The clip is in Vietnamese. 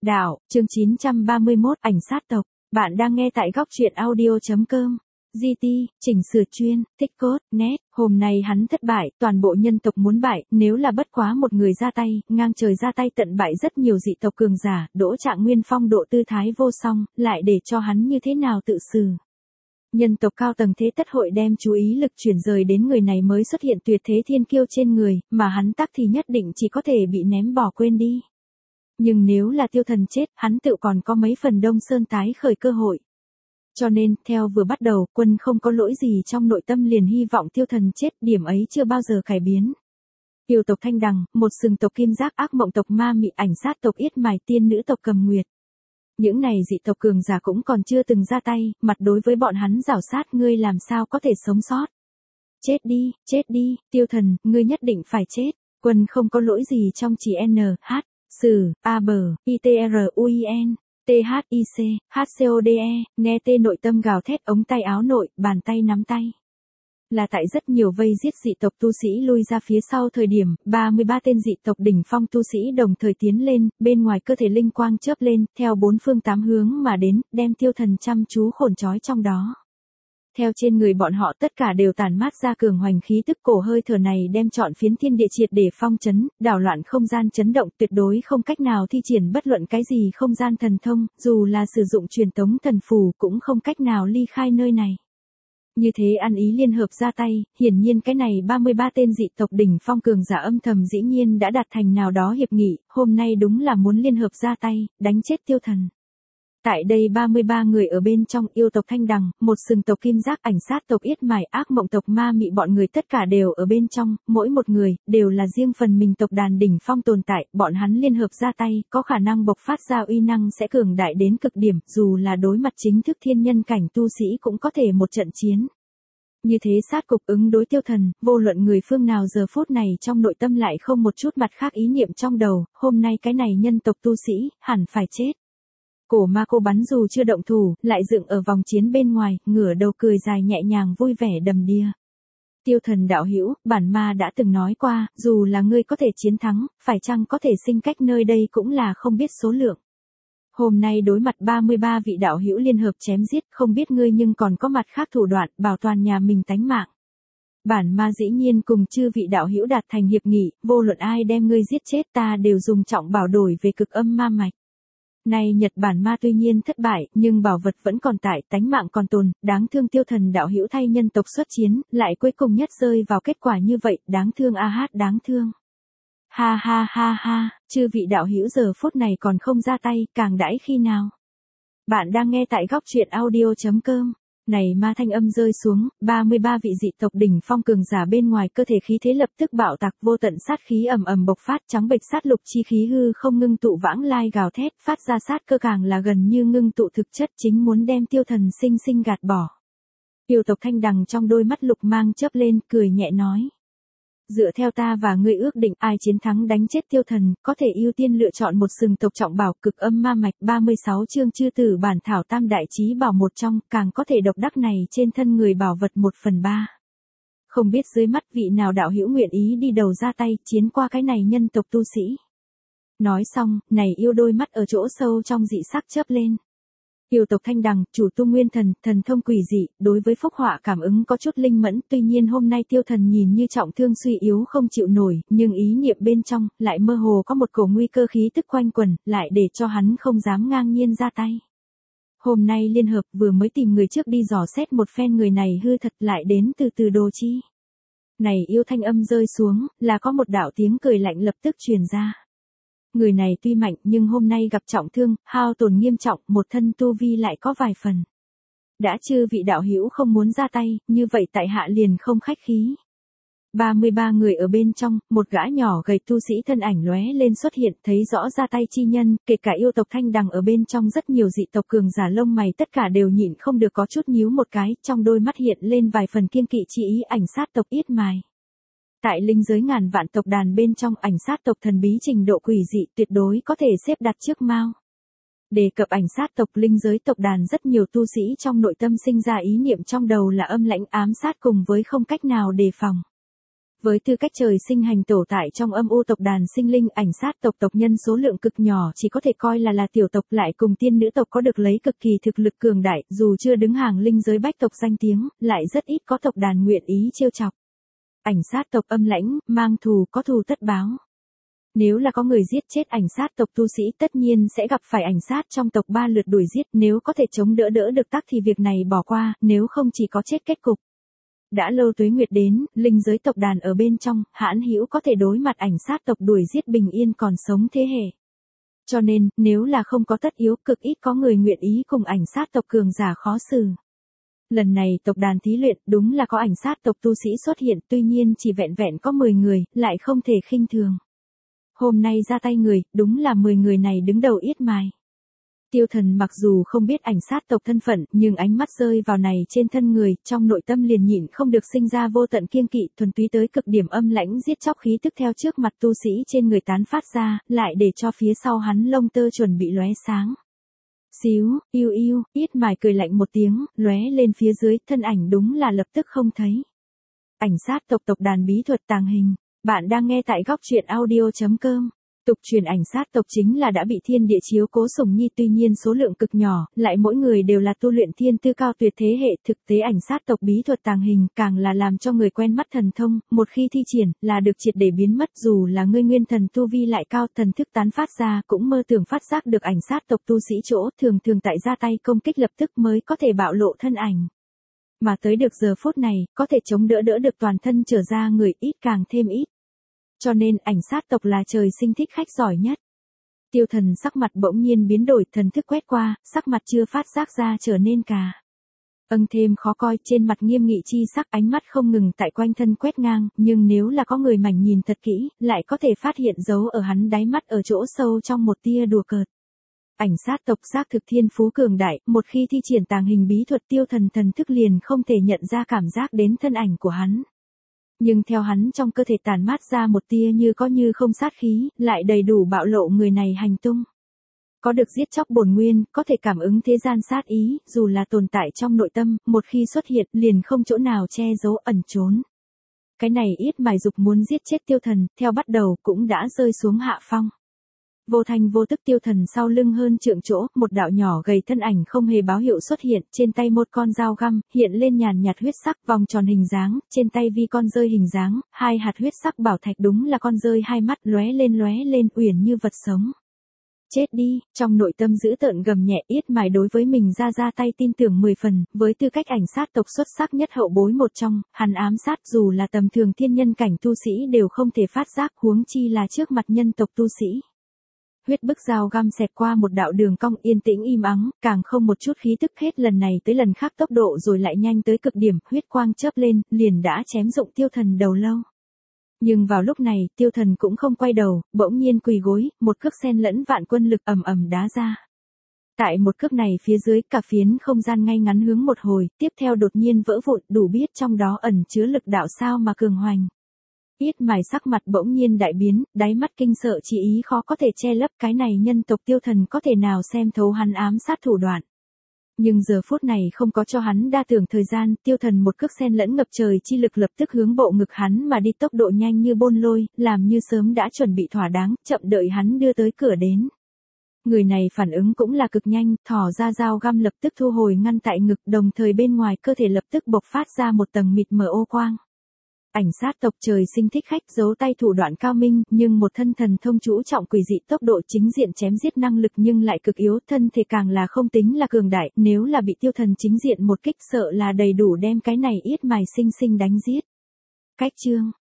Đạo, chương 931, ảnh sát tộc. Bạn đang nghe tại góc truyện audio.com. GT, chỉnh sửa chuyên, thích cốt, net. Hôm nay hắn thất bại, toàn bộ nhân tộc muốn bại, nếu là bất quá một người ra tay, ngang trời ra tay tận bại rất nhiều dị tộc cường giả, Đỗ Trạng Nguyên phong độ tư thái vô song, lại để cho hắn như thế nào tự xử. Nhân tộc cao tầng thế tất hội đem chú ý lực chuyển rời đến người này mới xuất hiện tuyệt thế thiên kiêu trên người, mà hắn tắc thì nhất định chỉ có thể bị ném bỏ quên đi. Nhưng nếu là Tiêu Thần chết, hắn tự còn có mấy phần Đông Sơn tái khởi cơ hội. Cho nên, theo vừa bắt đầu, quân không có lỗi gì trong nội tâm liền hy vọng Tiêu Thần chết, điểm ấy chưa bao giờ cải biến. Yêu tộc Thanh Đằng, một sừng tộc Kim Giác, ác mộng tộc Ma Mị, ảnh sát tộc Yết Mài, tiên nữ tộc Cầm Nguyệt. Những này dị tộc cường giả cũng còn chưa từng ra tay, mặt đối với bọn hắn giảo sát, ngươi làm sao có thể sống sót. Chết đi, Tiêu Thần, ngươi nhất định phải chết. Quân không có lỗi gì trong chỉ N, H. Sử, A bờ, ITRUIN, THIC, HCODE, nghe tê nội tâm gào thét ống tay áo nội, bàn tay nắm tay. Là tại rất nhiều vây giết dị tộc tu sĩ lui ra phía sau thời điểm, 33 tên dị tộc đỉnh phong tu sĩ đồng thời tiến lên, bên ngoài cơ thể linh quang chớp lên, theo bốn phương tám hướng mà đến, đem Tiêu Thần chăm chú khổn trói trong đó. Theo trên người bọn họ tất cả đều tản mát ra cường hoành khí tức, cổ hơi thở này đem trọn phiến thiên địa triệt để phong chấn, đảo loạn không gian chấn động, tuyệt đối không cách nào thi triển bất luận cái gì không gian thần thông, dù là sử dụng truyền tống thần phù cũng không cách nào ly khai nơi này. Như thế ăn ý liên hợp ra tay, hiển nhiên cái này 33 tên dị tộc đỉnh phong cường giả âm thầm dĩ nhiên đã đạt thành nào đó hiệp nghị, hôm nay đúng là muốn liên hợp ra tay, đánh chết Tiêu Thần. Tại đây 33 người ở bên trong, yêu tộc Thanh Đằng, một sừng tộc Kim Giác, ảnh sát tộc Yết Mài, ác mộng tộc Ma Mị, bọn người tất cả đều ở bên trong, mỗi một người, đều là riêng phần mình tộc đàn đỉnh phong tồn tại, bọn hắn liên hợp ra tay, có khả năng bộc phát ra uy năng sẽ cường đại đến cực điểm, dù là đối mặt chính thức thiên nhân cảnh tu sĩ cũng có thể một trận chiến. Như thế sát cục ứng đối Tiêu Thần, vô luận người phương nào giờ phút này trong nội tâm lại không một chút mặt khác ý niệm trong đầu, hôm nay cái này nhân tộc tu sĩ, hẳn phải chết. Cổ ma cô bắn dù chưa động thủ, lại dựng ở vòng chiến bên ngoài, ngửa đầu cười dài nhẹ nhàng vui vẻ đầm đìa. Tiêu Thần đạo hữu, bản ma đã từng nói qua, dù là ngươi có thể chiến thắng, phải chăng có thể sinh cách nơi đây cũng là không biết số lượng. Hôm nay đối mặt 33 vị đạo hữu liên hợp chém giết, không biết ngươi nhưng còn có mặt khác thủ đoạn, bảo toàn nhà mình tánh mạng. Bản ma dĩ nhiên cùng chư vị đạo hữu đạt thành hiệp nghị, vô luận ai đem ngươi giết chết ta đều dùng trọng bảo đổi về cực âm ma mạch. Này Nhật Bản ma tuy nhiên thất bại, nhưng bảo vật vẫn còn tại, tánh mạng còn tồn, đáng thương Tiêu Thần đạo hữu thay nhân tộc xuất chiến, lại cuối cùng nhất rơi vào kết quả như vậy, đáng thương đáng thương. Ha, chư vị đạo hữu giờ phút này còn không ra tay, càng đãi khi nào. Bạn đang nghe tại góc truyện audio.com. Này ma thanh âm rơi xuống, 33 vị dị tộc đỉnh phong cường giả bên ngoài cơ thể khí thế lập tức bạo tạc, vô tận sát khí ầm ầm bộc phát, trắng bệch sát lục chi khí hư không ngưng tụ vãng lai gào thét, phát ra sát cơ càng là gần như ngưng tụ thực chất, chính muốn đem Tiêu Thần sinh sinh gạt bỏ. Yêu tộc Thanh Đằng trong đôi mắt lục mang chớp lên, cười nhẹ nói. Dựa theo ta và ngươi ước định, ai chiến thắng đánh chết Tiêu Thần, có thể ưu tiên lựa chọn một sừng tộc trọng bảo cực âm ma mạch. 36 chương chư tử bản thảo tam đại chí bảo một trong, càng có thể độc đắc này trên thân người bảo vật 1/3. Không biết dưới mắt vị nào đạo hữu nguyện ý đi đầu ra tay, chiến qua cái này nhân tộc tu sĩ. Nói xong, này yêu đôi mắt ở chỗ sâu trong dị sắc chớp lên. Yêu tộc Thanh Đằng, chủ tu nguyên thần, thần thông quỷ dị, đối với phúc họa cảm ứng có chút linh mẫn, tuy nhiên hôm nay Tiêu Thần nhìn như trọng thương suy yếu không chịu nổi, nhưng ý niệm bên trong, lại mơ hồ có một cổ nguy cơ khí tức quanh quẩn, lại để cho hắn không dám ngang nhiên ra tay. Hôm nay liên hợp vừa mới tìm người trước đi dò xét một phen, người này hư thật lại đến từ từ đồ chi. Này yêu thanh âm rơi xuống, là có một đạo tiếng cười lạnh lập tức truyền ra. Người này tuy mạnh nhưng hôm nay gặp trọng thương, hao tổn nghiêm trọng, một thân tu vi lại có vài phần. Đã chư vị đạo hữu không muốn ra tay, như vậy tại hạ liền không khách khí. 33 người ở bên trong, một gã nhỏ gầy tu sĩ thân ảnh lóe lên xuất hiện, thấy rõ ra tay chi nhân, kể cả yêu tộc Thanh Đằng ở bên trong rất nhiều dị tộc cường giả lông mày tất cả đều nhịn không được có chút nhíu một cái, trong đôi mắt hiện lên vài phần kiêng kỵ chi ý, ảnh sát tộc Yết Mài. Tại linh giới ngàn vạn tộc đàn bên trong, ảnh sát tộc thần bí trình độ quỷ dị tuyệt đối có thể xếp đặt trước Mao. Đề cập ảnh sát tộc linh giới tộc đàn, rất nhiều tu sĩ trong nội tâm sinh ra ý niệm trong đầu là âm lãnh ám sát cùng với không cách nào đề phòng. Với tư cách trời sinh hành tổ tại trong âm u tộc đàn sinh linh, ảnh sát tộc tộc nhân số lượng cực nhỏ chỉ có thể coi là tiểu tộc, lại cùng tiên nữ tộc có được lấy cực kỳ thực lực cường đại, dù chưa đứng hàng linh giới bách tộc danh tiếng, lại rất ít có tộc đàn nguyện ý trêu chọc. Ảnh sát tộc âm lãnh, mang thù, có thù tất báo. Nếu là có người giết chết ảnh sát tộc tu sĩ tất nhiên sẽ gặp phải ảnh sát trong tộc 3 lượt đuổi giết, nếu có thể chống đỡ được tắc thì việc này bỏ qua, nếu không chỉ có chết kết cục. Đã lâu tuế nguyệt đến, linh giới tộc đàn ở bên trong, hãn hữu có thể đối mặt ảnh sát tộc đuổi giết bình yên còn sống thế hệ. Cho nên, nếu là không có tất yếu, cực ít có người nguyện ý cùng ảnh sát tộc cường giả khó xử. Lần này tộc đàn thí luyện, đúng là có ảnh sát tộc tu sĩ xuất hiện, tuy nhiên chỉ vẹn vẹn có 10 người, lại không thể khinh thường. Hôm nay ra tay người, đúng là 10 người này đứng đầu Yết Mài. Tiêu Thần mặc dù không biết ảnh sát tộc thân phận, nhưng ánh mắt rơi vào này trên thân người, trong nội tâm liền nhịn không được sinh ra vô tận kiêng kỵ, thuần túy tới cực điểm âm lãnh giết chóc khí tức theo trước mặt tu sĩ trên người tán phát ra, lại để cho phía sau hắn lông tơ chuẩn bị lóe sáng. Xíu, yêu yêu, Yết Mài cười lạnh một tiếng, lóe lên phía dưới, thân ảnh đúng là lập tức không thấy. Ảnh sát tộc tộc đàn bí thuật tàng hình. Bạn đang nghe tại góc truyện audio.com. Tục truyền ảnh sát tộc chính là đã bị thiên địa chiếu cố sủng nhi, tuy nhiên số lượng cực nhỏ, lại mỗi người đều là tu luyện thiên tư cao tuyệt thế hệ. Thực tế ảnh sát tộc bí thuật tàng hình càng là làm cho người quen mắt thần thông, một khi thi triển là được triệt để biến mất, dù là ngươi nguyên thần tu vi lại cao, thần thức tán phát ra cũng mơ tưởng phát giác được ảnh sát tộc tu sĩ chỗ, thường tại ra tay công kích lập tức mới có thể bạo lộ thân ảnh. Mà tới được giờ phút này, có thể chống đỡ được toàn thân trở ra người ít càng thêm ít. Cho nên ảnh sát tộc là trời sinh thích khách giỏi nhất. Tiêu Thần sắc mặt bỗng nhiên biến đổi, thần thức quét qua, sắc mặt chưa phát giác ra trở nên thêm khó coi, trên mặt nghiêm nghị chi sắc, ánh mắt không ngừng tại quanh thân quét ngang, nhưng nếu là có người mảnh nhìn thật kỹ, lại có thể phát hiện dấu ở hắn đáy mắt ở chỗ sâu trong một tia đùa cợt. Ảnh sát tộc xác thực thiên phú cường đại, một khi thi triển tàng hình bí thuật, Tiêu Thần thần thức liền không thể nhận ra cảm giác đến thân ảnh của hắn. Nhưng theo hắn trong cơ thể tản mát ra một tia như có như không sát khí, lại đầy đủ bạo lộ người này hành tung. Có được giết chóc bổn nguyên, có thể cảm ứng thế gian sát ý, dù là tồn tại trong nội tâm, một khi xuất hiện liền không chỗ nào che giấu ẩn trốn. Cái này Yết Mài dục muốn giết chết Tiêu Thần, theo bắt đầu cũng đã rơi xuống hạ phong. Vô thanh vô tức Tiêu Thần sau lưng hơn trượng chỗ, một đạo nhỏ gầy thân ảnh không hề báo hiệu xuất hiện, trên tay một con dao găm, hiện lên nhàn nhạt huyết sắc, vòng tròn hình dáng, trên tay vi con rơi hình dáng, 2 hạt huyết sắc bảo thạch, đúng là con rơi hai mắt lóe lên uyển như vật sống. Chết đi, trong nội tâm dữ tợn gầm nhẹ, Yết Mài đối với mình ra tay tin tưởng 10 phần, với tư cách ảnh sát tộc xuất sắc nhất hậu bối một trong, hắn ám sát dù là tầm thường thiên nhân cảnh tu sĩ đều không thể phát giác, huống chi là trước mặt nhân tộc tu sĩ. Huyết bức dao găm xẹt qua một đạo đường cong, yên tĩnh im ắng, càng không một chút khí tức, hết lần này tới lần khác tốc độ rồi lại nhanh tới cực điểm, huyết quang chớp lên, liền đã chém dụng Tiêu Thần đầu lâu. Nhưng vào lúc này, Tiêu Thần cũng không quay đầu, bỗng nhiên quỳ gối, một cước xen lẫn vạn quân lực ầm đá ra. Tại một cước này phía dưới, cả phiến không gian ngay ngắn hướng một hồi, tiếp theo đột nhiên vỡ vụn, đủ biết trong đó ẩn chứa lực đạo sao mà cường hoành. Yết Mài sắc mặt bỗng nhiên đại biến, đáy mắt kinh sợ chỉ ý khó có thể che lấp, cái này nhân tộc Tiêu Thần có thể nào xem thấu hắn ám sát thủ đoạn. Nhưng giờ phút này không có cho hắn đa tưởng thời gian, Tiêu Thần một cước xen lẫn ngập trời chi lực lập tức hướng bộ ngực hắn mà đi, tốc độ nhanh như bôn lôi, làm như sớm đã chuẩn bị thỏa đáng, chậm đợi hắn đưa tới cửa đến. Người này phản ứng cũng là cực nhanh, thò ra dao găm lập tức thu hồi ngăn tại ngực, đồng thời bên ngoài cơ thể lập tức bộc phát ra một tầng mịt mờ ô quang. Ảnh sát tộc trời sinh thích khách, giấu tay thủ đoạn cao minh, nhưng một thân thần thông chú trọng quỷ dị, tốc độ chính diện chém giết năng lực nhưng lại cực yếu, thân thể càng là không tính là cường đại, nếu là bị Tiêu Thần chính diện một kích sợ là đầy đủ đem cái này Yết Mài sinh đánh giết. Cách chương